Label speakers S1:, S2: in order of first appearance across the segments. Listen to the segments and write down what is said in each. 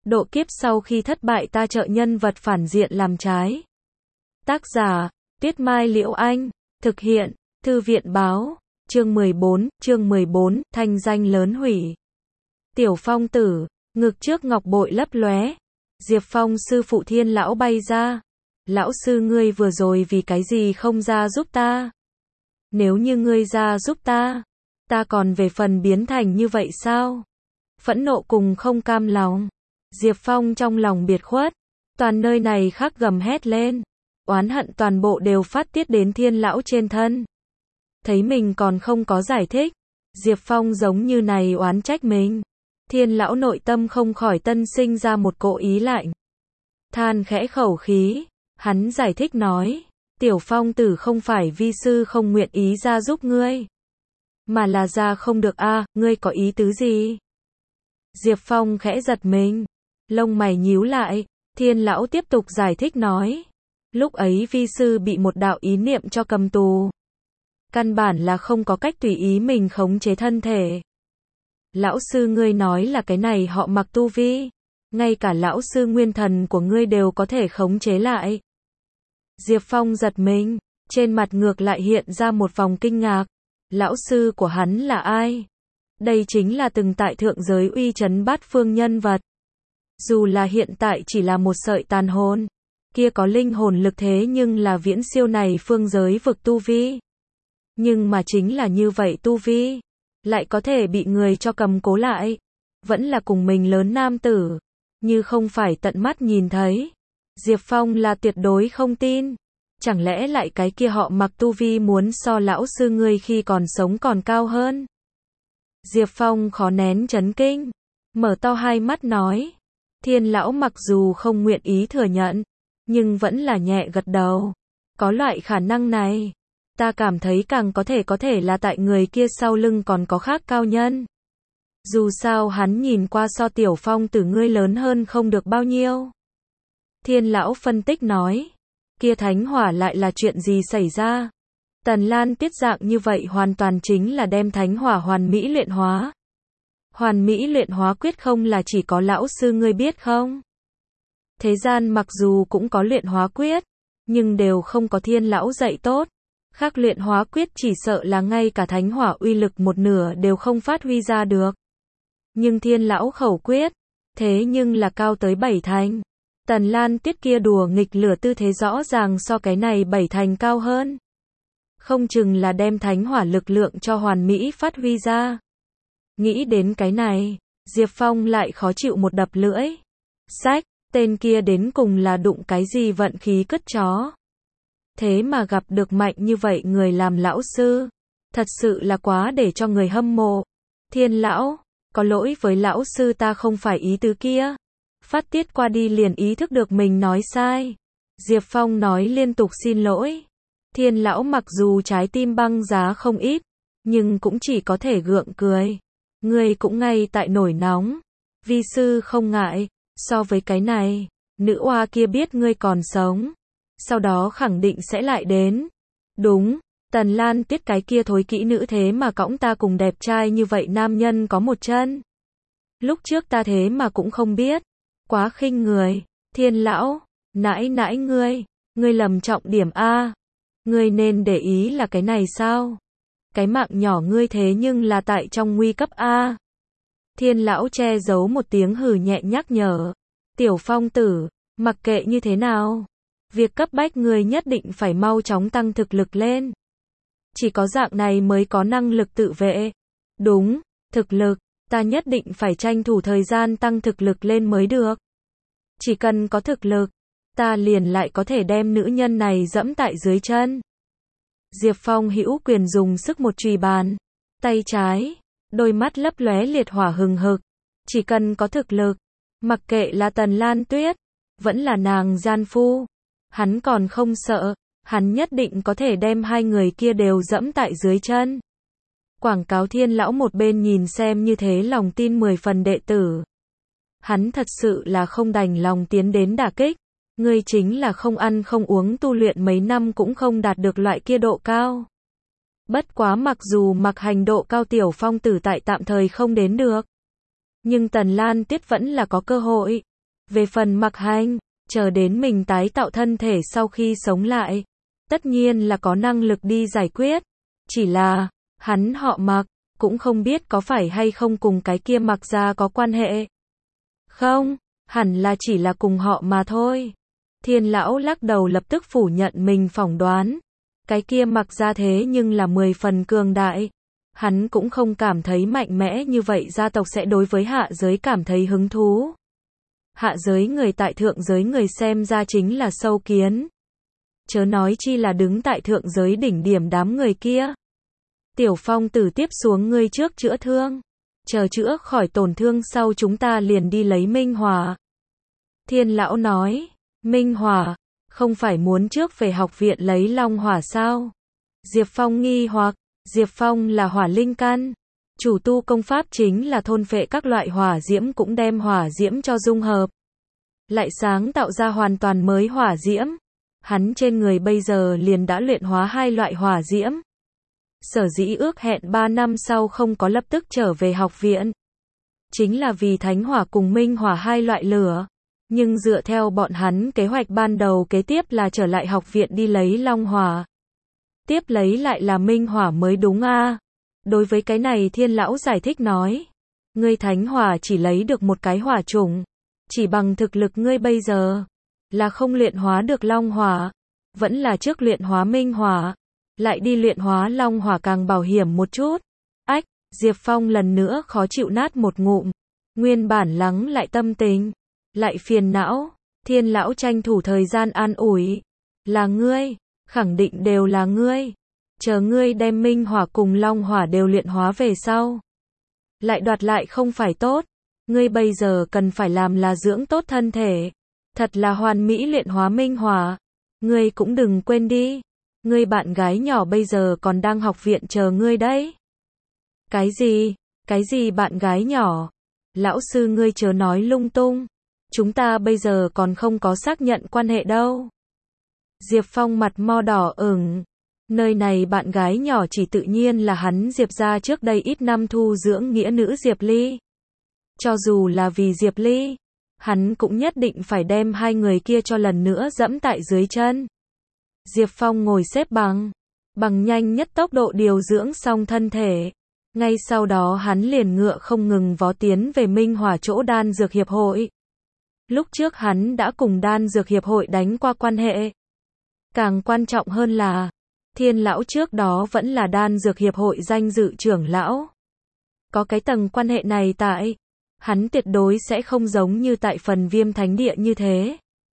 S1: độ kiếp sau khi thất bại ta trợ nhân vật phản diện làm trái. Tác giả, Tuyết Mai Liễu Anh, thực hiện, Thư viện Báo, chương 14, thanh danh lớn hủy. Tiểu Phong tử, ngực trước ngọc bội lấp lóe. Diệp Phong sư phụ Thiên lão bay ra. Lão sư ngươi vừa rồi vì cái gì không ra giúp ta? Nếu như ngươi ra giúp ta còn về phần biến thành như vậy sao? Phẫn nộ cùng không cam lòng. Diệp Phong trong lòng biệt khuất, toàn nơi này khắc gầm hét lên, oán hận toàn bộ đều phát tiết đến Thiên lão trên thân. Thấy mình còn không có giải thích, Diệp Phong giống như này oán trách mình. Thiên lão nội tâm không khỏi tân sinh ra một cỗ ý lạnh. Than khẽ khẩu khí, hắn giải thích nói, Tiểu Phong tử không phải vi sư không nguyện ý ra giúp ngươi, mà là ra không được a, ngươi có ý tứ gì? Diệp Phong khẽ giật mình, lông mày nhíu lại. Thiên lão tiếp tục giải thích nói, lúc ấy vi sư bị một đạo ý niệm cho cầm tù, căn bản là không có cách tùy ý mình khống chế thân thể. Lão sư ngươi nói là cái này họ Mặc tu vi, ngay cả lão sư nguyên thần của ngươi đều có thể khống chế lại. Diệp Phong giật mình, trên mặt ngược lại hiện ra một vòng kinh ngạc. Lão sư của hắn là ai? Đây chính là từng tại thượng giới uy chấn bát phương nhân vật. Dù là hiện tại chỉ là một sợi tàn hồn, kia có linh hồn lực thế nhưng là viễn siêu này phương giới vực tu vi. Nhưng mà chính là như vậy tu vi, lại có thể bị người cho cầm cố lại. Vẫn là cùng mình lớn nam tử, như không phải tận mắt nhìn thấy. Diệp Phong là tuyệt đối không tin. Chẳng lẽ lại cái kia họ Mặc tu vi muốn so lão sư ngươi khi còn sống còn cao hơn? Diệp Phong khó nén chấn kinh, mở to hai mắt nói. Thiên lão mặc dù không nguyện ý thừa nhận, nhưng vẫn là nhẹ gật đầu. Có loại khả năng này, ta cảm thấy càng có thể là tại người kia sau lưng còn có khác cao nhân. Dù sao hắn nhìn qua so Tiểu Phong tử ngươi lớn hơn không được bao nhiêu. Thiên lão phân tích nói, kia thánh hỏa lại là chuyện gì xảy ra? Tần Lan tiết dạng như vậy hoàn toàn chính là đem thánh hỏa hoàn mỹ luyện hóa. Hoàn mỹ luyện hóa quyết không là chỉ có lão sư ngươi biết không? Thế gian mặc dù cũng có luyện hóa quyết, nhưng đều không có Thiên lão dạy tốt. Khác luyện hóa quyết chỉ sợ là ngay cả thánh hỏa uy lực một nửa đều không phát huy ra được. Nhưng Thiên lão khẩu quyết, thế nhưng là cao tới 7 thành. Tần Lan tiết kia đùa nghịch lửa tư thế rõ ràng so cái này 7 thành cao hơn. Không chừng là đem thánh hỏa lực lượng cho hoàn mỹ phát huy ra. Nghĩ đến cái này, Diệp Phong lại khó chịu một đập lưỡi. Sách, tên kia đến cùng là đụng cái gì vận khí cứt chó. Thế mà gặp được mạnh như vậy người làm lão sư. Thật sự là quá để cho người hâm mộ. Thiên lão, có lỗi với lão sư ta không phải ý tứ kia. Phát tiết qua đi liền ý thức được mình nói sai. Diệp Phong nói liên tục xin lỗi. Thiên lão mặc dù trái tim băng giá không ít, nhưng cũng chỉ có thể gượng cười. Ngươi cũng ngay tại nổi nóng. Vi sư không ngại, so với cái này, nữ oa kia biết ngươi còn sống, sau đó khẳng định sẽ lại đến. Đúng, Tần Lan tiết cái kia thối kỹ nữ thế mà cõng ta cùng đẹp trai như vậy nam nhân có một chân. Lúc trước ta thế mà cũng không biết. Quá khinh người. Thiên lão, nãi nãi ngươi lầm trọng điểm a. Ngươi nên để ý là cái này sao? Cái mạng nhỏ ngươi thế nhưng là tại trong nguy cấp a. Thiên lão che giấu một tiếng hừ nhẹ nhắc nhở. Tiểu Phong tử, mặc kệ như thế nào, việc cấp bách ngươi nhất định phải mau chóng tăng thực lực lên. Chỉ có dạng này mới có năng lực tự vệ. Đúng, thực lực, ta nhất định phải tranh thủ thời gian tăng thực lực lên mới được. Chỉ cần có thực lực, ta liền lại có thể đem nữ nhân này dẫm tại dưới chân. Diệp Phong hữu quyền dùng sức một chùy bàn, tay trái, đôi mắt lấp lóe liệt hỏa hừng hực. Chỉ cần có thực lực, mặc kệ là Tần Lan Tuyết, vẫn là nàng gian phu, hắn còn không sợ, hắn nhất định có thể đem hai người kia đều dẫm tại dưới chân. Quảng cáo Thiên lão một bên nhìn xem như thế lòng tin 10 phần đệ tử. Hắn thật sự là không đành lòng tiến đến đả kích. Ngươi chính là không ăn không uống tu luyện mấy năm cũng không đạt được loại kia độ cao. Bất quá mặc dù mặc hành độ cao Tiểu Phong tử tại tạm thời không đến được, nhưng Tần Lan Tiết vẫn là có cơ hội. Về phần Mạc Hành, chờ đến mình tái tạo thân thể sau khi sống lại, tất nhiên là có năng lực đi giải quyết. Chỉ là, hắn họ Mạc, cũng không biết có phải hay không cùng cái kia Mạc gia có quan hệ. Không, hẳn là chỉ là cùng họ mà thôi. Thiên lão lắc đầu lập tức phủ nhận mình phỏng đoán. Cái kia Mạc gia thế nhưng là 10 phần cường đại. Hắn cũng không cảm thấy mạnh mẽ như vậy gia tộc sẽ đối với hạ giới cảm thấy hứng thú. Hạ giới người tại thượng giới người xem ra chính là sâu kiến. Chớ nói chi là đứng tại thượng giới đỉnh điểm đám người kia. Tiểu Phong Tử tiếp xuống ngươi trước chữa thương. Chờ chữa khỏi tổn thương sau chúng ta liền đi lấy Minh Hỏa. Thiên lão nói, Minh Hỏa, không phải muốn trước về học viện lấy Long Hỏa sao? Diệp Phong nghi hoặc, Diệp Phong là hỏa linh căn. Chủ tu công pháp chính là thôn phệ các loại hỏa diễm cũng đem hỏa diễm cho dung hợp. Lại sáng tạo ra hoàn toàn mới hỏa diễm. Hắn trên người bây giờ liền đã luyện hóa 2 loại hỏa diễm. Sở dĩ ước hẹn 3 năm sau không có lập tức trở về học viện. Chính là vì Thánh Hỏa cùng Minh Hỏa 2 loại lửa. Nhưng dựa theo bọn hắn kế hoạch ban đầu kế tiếp là trở lại học viện đi lấy Long Hỏa. Tiếp lấy lại là Minh Hỏa mới đúng a. Đối với cái này Thiên lão giải thích nói. Ngươi Thánh Hỏa chỉ lấy được một cái hỏa chủng. Chỉ bằng thực lực ngươi bây giờ. Là không luyện hóa được Long Hỏa. Vẫn là trước luyện hóa Minh Hỏa. Lại đi luyện hóa Long Hỏa càng bảo hiểm một chút. Ách, Diệp Phong lần nữa khó chịu nát một ngụm. Nguyên bản lắng lại tâm tình. Lại phiền não. Thiên lão tranh thủ thời gian an ủi. Là ngươi. Khẳng định đều là ngươi. Chờ ngươi đem Minh Hỏa cùng Long Hỏa đều luyện hóa về sau. Lại đoạt lại không phải tốt. Ngươi bây giờ cần phải làm là dưỡng tốt thân thể. Thật là hoàn mỹ luyện hóa Minh Hỏa. Ngươi cũng đừng quên đi. Ngươi bạn gái nhỏ bây giờ còn đang học viện chờ ngươi đấy. Cái gì? Cái gì bạn gái nhỏ? Lão sư ngươi chớ nói lung tung. Chúng ta bây giờ còn không có xác nhận quan hệ đâu. Diệp Phong mặt mo đỏ ửng. Nơi này bạn gái nhỏ chỉ tự nhiên là hắn Diệp gia trước đây ít năm thu dưỡng nghĩa nữ Diệp Ly. Cho dù là vì Diệp Ly, hắn cũng nhất định phải đem 2 người kia cho lần nữa dẫm tại dưới chân. Diệp Phong ngồi xếp bằng nhanh nhất tốc độ điều dưỡng xong thân thể. Ngay sau đó hắn liền ngựa không ngừng vó tiến về Minh Hỏa chỗ Đan Dược Hiệp hội. Lúc trước hắn đã cùng Đan Dược Hiệp hội đánh qua quan hệ. Càng quan trọng hơn là, Thiên lão trước đó vẫn là Đan Dược Hiệp hội danh dự trưởng lão. Có cái tầng quan hệ này tại, hắn tuyệt đối sẽ không giống như tại phần Viêm Thánh Địa như thế.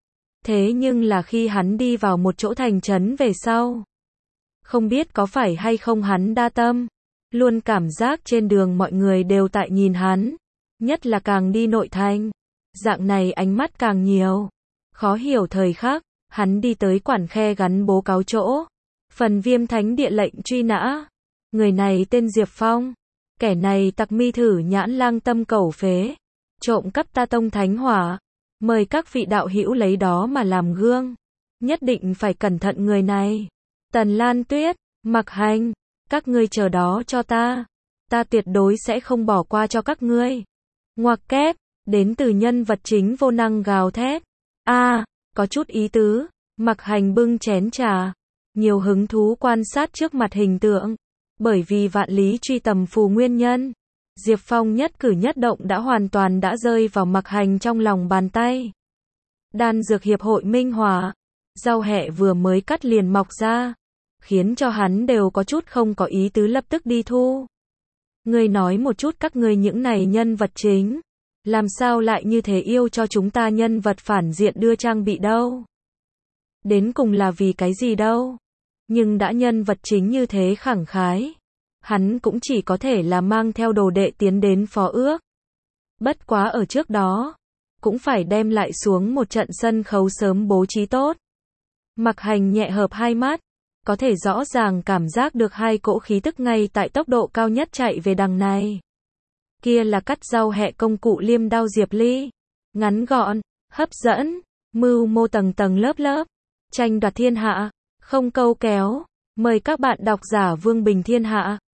S1: Thế nhưng là khi hắn đi vào một chỗ thành trấn về sau, không biết có phải hay không hắn đa tâm, luôn cảm giác trên đường mọi người đều tại nhìn hắn, nhất là càng đi nội thành, dạng này ánh mắt càng nhiều. Khó hiểu thời khắc, hắn đi tới quản khe gắn bố cáo chỗ, phần Viêm Thánh Địa lệnh truy nã. Người này tên Diệp Phong, kẻ này tặc mi thử nhãn lang tâm cẩu phế, trộm cắp ta tông Thánh Hỏa. Mời các vị đạo hữu lấy đó mà làm gương. Nhất định phải cẩn thận người này. Tần Lan Tuyết, Mạc Hành, các ngươi chờ đó cho ta. Ta tuyệt đối sẽ không bỏ qua cho các ngươi. Ngoặc kép, đến từ nhân vật chính vô năng gào thét. Có chút ý tứ. Mạc Hành bưng chén trà. Nhiều hứng thú quan sát trước mặt hình tượng. Bởi vì vạn lý truy tầm phù nguyên nhân. Diệp Phong nhất cử nhất động đã hoàn toàn đã rơi vào Mạc Hành trong lòng bàn tay. Đan Dược Hiệp hội Minh Hỏa, rau hẹ vừa mới cắt liền mọc ra, khiến cho hắn đều có chút không có ý tứ lập tức đi thu. Ngươi nói một chút các ngươi những này nhân vật chính, làm sao lại như thế yêu cho chúng ta nhân vật phản diện đưa trang bị đâu? Đến cùng là vì cái gì đâu? Nhưng đã nhân vật chính như thế khẳng khái, hắn cũng chỉ có thể là mang theo đồ đệ tiến đến phó ước. Bất quá ở trước đó, cũng phải đem lại xuống một trận sân khấu sớm bố trí tốt. Mạc Hành nhẹ hợp 2 mắt, có thể rõ ràng cảm giác được 2 cỗ khí tức ngay tại tốc độ cao nhất chạy về đằng này. Kia là cắt rau hẹ công cụ liêm đao Diệp Ly. Ngắn gọn, hấp dẫn, mưu mô tầng tầng lớp lớp, tranh đoạt thiên hạ, không câu kéo. Mời các bạn độc giả Vương Bình Thiên Hạ.